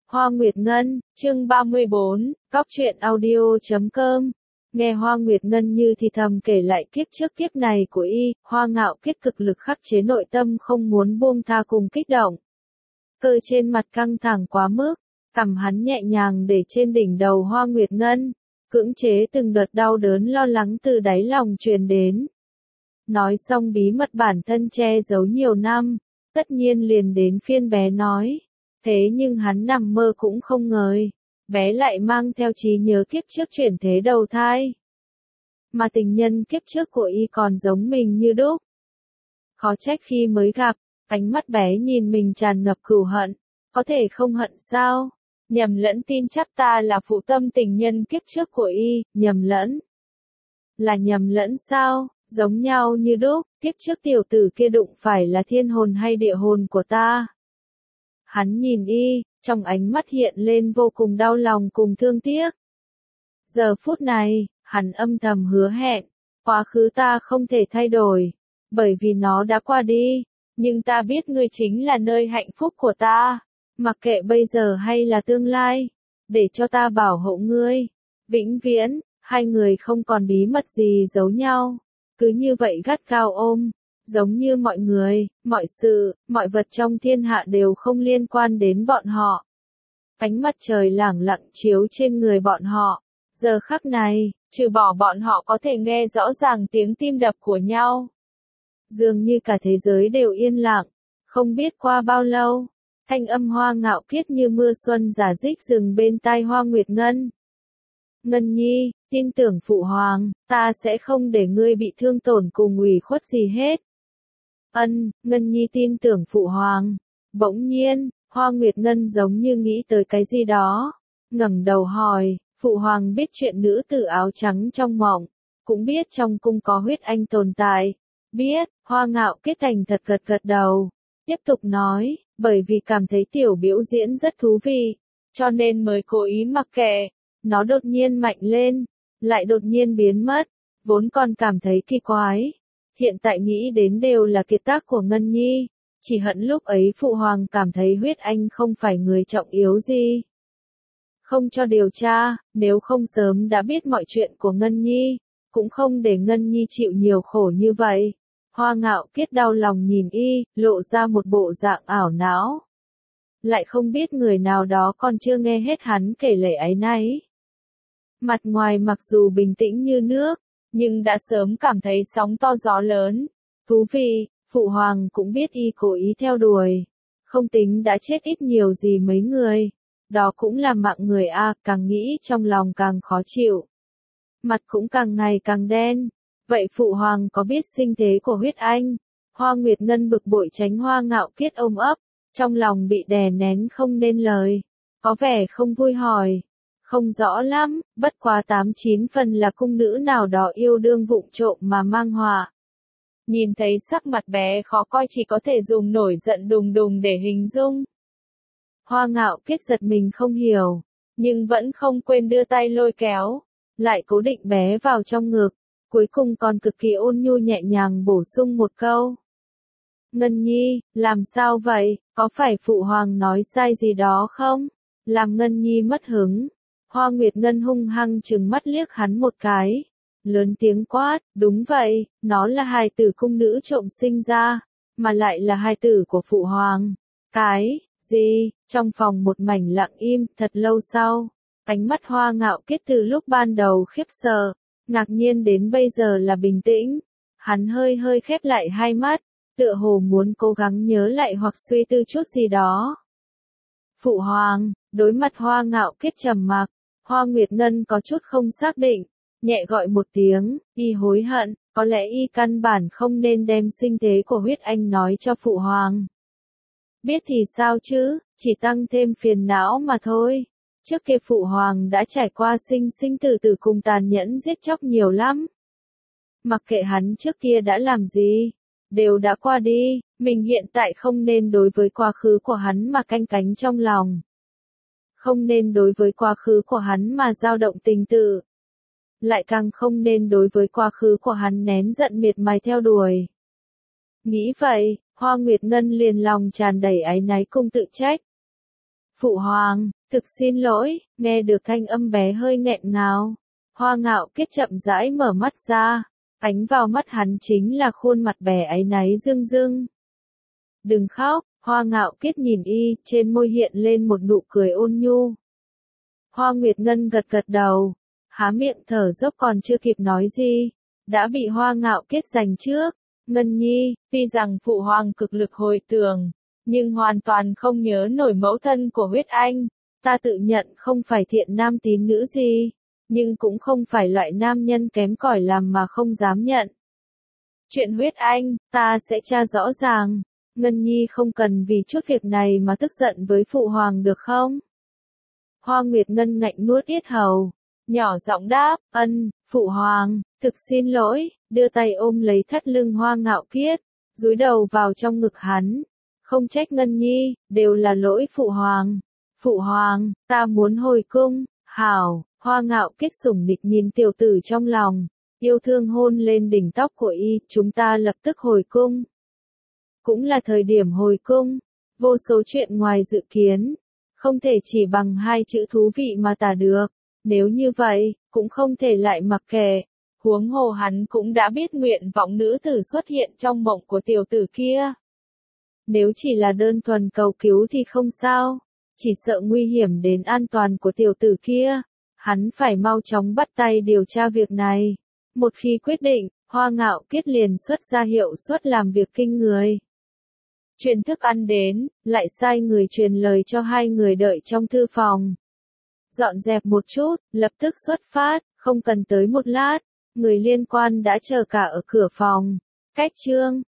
Hoa Nguyệt Ngân, chương 34, Cóc truyện audio.com. Nghe Hoa Nguyệt Ngân như thì thầm kể lại kiếp trước kiếp này của y, Hoa Ngạo Kiết cực lực khắc chế nội tâm không muốn buông tha cùng kích động. Cơ trên mặt căng thẳng quá mức, cằm hắn nhẹ nhàng để trên đỉnh đầu Hoa Nguyệt Ngân, cưỡng chế từng đợt đau đớn lo lắng từ đáy lòng truyền đến. Nói xong bí mật bản thân che giấu nhiều năm, tất nhiên liền đến phiên bé nói. Thế nhưng hắn nằm mơ cũng không ngờ, bé lại mang theo trí nhớ kiếp trước chuyển thế đầu thai. Mà tình nhân kiếp trước của y còn giống mình như đúc. Khó trách khi mới gặp, ánh mắt bé nhìn mình tràn ngập cừu hận, có thể không hận sao? Nhầm lẫn tin chắc ta là phụ tâm tình nhân kiếp trước của y, nhầm lẫn. Là nhầm lẫn sao? Giống nhau như đúc, kiếp trước tiểu tử kia đụng phải là thiên hồn hay địa hồn của ta. Hắn nhìn y, trong ánh mắt hiện lên vô cùng đau lòng cùng thương tiếc. Giờ phút này, hắn âm thầm hứa hẹn, quá khứ ta không thể thay đổi, bởi vì nó đã qua đi, nhưng ta biết ngươi chính là nơi hạnh phúc của ta, mặc kệ bây giờ hay là tương lai, để cho ta bảo hộ ngươi, vĩnh viễn, hai người không còn bí mật gì giấu nhau, cứ như vậy gắt gao ôm. Giống như mọi người, mọi sự, mọi vật trong thiên hạ đều không liên quan đến bọn họ. Ánh mặt trời lẳng lặng chiếu trên người bọn họ. Giờ khắc này, trừ bỏ bọn họ có thể nghe rõ ràng tiếng tim đập của nhau. Dường như cả thế giới đều yên lặng. Không biết qua bao lâu, thanh âm Hoa Ngạo Kiết như mưa xuân rả rích dừng bên tai Hoa Nguyệt Ngân. Ngân Nhi, tin tưởng Phụ Hoàng, ta sẽ không để ngươi bị thương tổn cùng ủy khuất gì hết. Ngân Nhi tin tưởng Phụ Hoàng. Bỗng nhiên, Hoa Nguyệt Ngân giống như nghĩ tới cái gì đó. Ngẩng đầu hỏi, Phụ Hoàng biết chuyện nữ tử áo trắng trong mộng, cũng biết trong cung có huyết anh tồn tại. Biết, Hoa Ngạo Kiết thành thật gật gật đầu. Tiếp tục nói, bởi vì cảm thấy tiểu biểu diễn rất thú vị, cho nên mới cố ý mặc kệ. Nó đột nhiên mạnh lên, lại đột nhiên biến mất, vốn còn cảm thấy kỳ quái. Hiện tại nghĩ đến đều là kiệt tác của Ngân Nhi, chỉ hận lúc ấy Phụ Hoàng cảm thấy huyết anh không phải người trọng yếu gì. Không cho điều tra, nếu không sớm đã biết mọi chuyện của Ngân Nhi, cũng không để Ngân Nhi chịu nhiều khổ như vậy. Hoa Ngạo Kiết đau lòng nhìn y, lộ ra một bộ dạng ảo não. Lại không biết người nào đó còn chưa nghe hết hắn kể lể áy náy. Mặt ngoài mặc dù bình tĩnh như nước, nhưng đã sớm cảm thấy sóng to gió lớn. Thú vị, Phụ Hoàng cũng biết y cố ý theo đuổi. Không tính đã chết ít nhiều gì mấy người. Đó cũng là mạng người a, càng nghĩ trong lòng càng khó chịu. Mặt cũng càng ngày càng đen. Vậy Phụ Hoàng có biết sinh thế của huyết anh? Hoa Nguyệt Ngân bực bội tránh Hoa Ngạo Kiết ôm ấp. Trong lòng bị đè nén không nên lời. Có vẻ không vui hỏi. Không rõ lắm, bất quá 8-9 phần là cung nữ nào đó yêu đương vụng trộm mà mang họa. Nhìn thấy sắc mặt bé khó coi chỉ có thể dùng nổi giận đùng đùng để hình dung. Hoa Ngạo Kiết giật mình không hiểu, nhưng vẫn không quên đưa tay lôi kéo, lại cố định bé vào trong ngực, cuối cùng còn cực kỳ ôn nhu nhẹ nhàng bổ sung một câu. Ngân Nhi, làm sao vậy, có phải Phụ Hoàng nói sai gì đó không? Làm Ngân Nhi mất hứng. Hoa Nguyệt Ngân hung hăng trừng mắt liếc hắn một cái. Lớn tiếng quát, đúng vậy, nó là hài tử cung nữ trộm sinh ra, mà lại là hài tử của Phụ Hoàng. Cái, gì, trong phòng một mảnh lặng im, thật lâu sau, ánh mắt Hoa Ngạo Kiết từ lúc ban đầu khiếp sợ, ngạc nhiên đến bây giờ là bình tĩnh. Hắn hơi hơi khép lại hai mắt, tựa hồ muốn cố gắng nhớ lại hoặc suy tư chút gì đó. Phụ Hoàng, đối mặt Hoa Ngạo Kiết trầm mặc, Hoa Nguyệt Ngân có chút không xác định, nhẹ gọi một tiếng, y hối hận, có lẽ y căn bản không nên đem sinh thế của huyết anh nói cho Phụ Hoàng. Biết thì sao chứ, chỉ tăng thêm phiền não mà thôi. Trước kia Phụ Hoàng đã trải qua sinh sinh tử tử cùng tàn nhẫn giết chóc nhiều lắm. Mặc kệ hắn trước kia đã làm gì, đều đã qua đi, mình hiện tại không nên đối với quá khứ của hắn mà canh cánh trong lòng. Không nên đối với quá khứ của hắn mà dao động tình tự. Lại càng không nên đối với quá khứ của hắn nén giận miệt mài theo đuổi. Nghĩ vậy, Hoa Nguyệt Ngân liền lòng tràn đầy áy náy cùng tự trách. Phụ hoàng, thực xin lỗi, nghe được thanh âm bé hơi nghẹn ngào. Hoa Ngạo Kiết chậm rãi mở mắt ra, ánh vào mắt hắn chính là khuôn mặt bé áy náy rưng rưng. Đừng khóc, Hoa Ngạo Kiết nhìn y, trên môi hiện lên một nụ cười ôn nhu. Hoa Nguyệt Ngân gật gật đầu, há miệng thở dốc còn chưa kịp nói gì, đã bị Hoa Ngạo Kiết giành trước. Ngân Nhi, tuy rằng phụ hoàng cực lực hồi tưởng, nhưng hoàn toàn không nhớ nổi mẫu thân của huyết anh. Ta tự nhận không phải thiện nam tín nữ gì, nhưng cũng không phải loại nam nhân kém cỏi làm mà không dám nhận. Chuyện huyết anh, ta sẽ tra rõ ràng. Ngân Nhi không cần vì chút việc này mà tức giận với phụ hoàng được không? Hoa Nguyệt Ngân ngạnh nuốt yết hầu, nhỏ giọng đáp, phụ hoàng, thực xin lỗi, đưa tay ôm lấy thắt lưng Hoa Ngạo Kiết, dúi đầu vào trong ngực hắn. Không trách Ngân Nhi, đều là lỗi phụ hoàng. Phụ hoàng, ta muốn hồi cung, hảo, Hoa Ngạo Kiết sủng nịch nhìn tiểu tử trong lòng, yêu thương hôn lên đỉnh tóc của y, chúng ta lập tức hồi cung. Cũng là thời điểm hồi cung, vô số chuyện ngoài dự kiến, không thể chỉ bằng hai chữ thú vị mà tả được, nếu như vậy, cũng không thể lại mặc kệ. Huống hồ hắn cũng đã biết nguyện vọng nữ tử xuất hiện trong mộng của tiểu tử kia. Nếu chỉ là đơn thuần cầu cứu thì không sao, chỉ sợ nguy hiểm đến an toàn của tiểu tử kia, hắn phải mau chóng bắt tay điều tra việc này. Một khi quyết định, Hoa Ngạo Kiết liền xuất ra hiệu suất làm việc kinh người. Truyền thức ăn đến, lại sai người truyền lời cho hai người đợi trong thư phòng. Dọn dẹp một chút, lập tức xuất phát, không cần tới một lát, người liên quan đã chờ cả ở cửa phòng. Cách chương